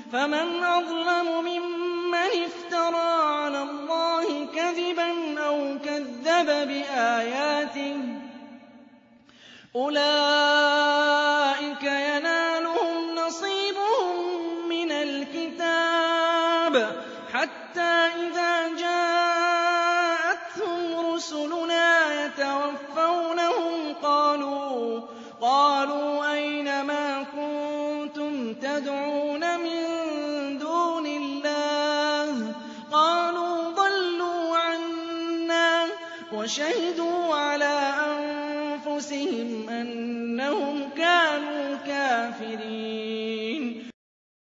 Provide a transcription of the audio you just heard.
فمن أظلم ممن افترى على الله كذبا أو كذب بآياته أولئك ينالهم نصيبهم من الكتاب حتى إذا جاءتهم رسلنا يتوفونهم قالوا أين ما كنتم تدعون من دون الله قالوا ضلوا عنا وشهدوا على أنفسهم أنهم كانوا كافرين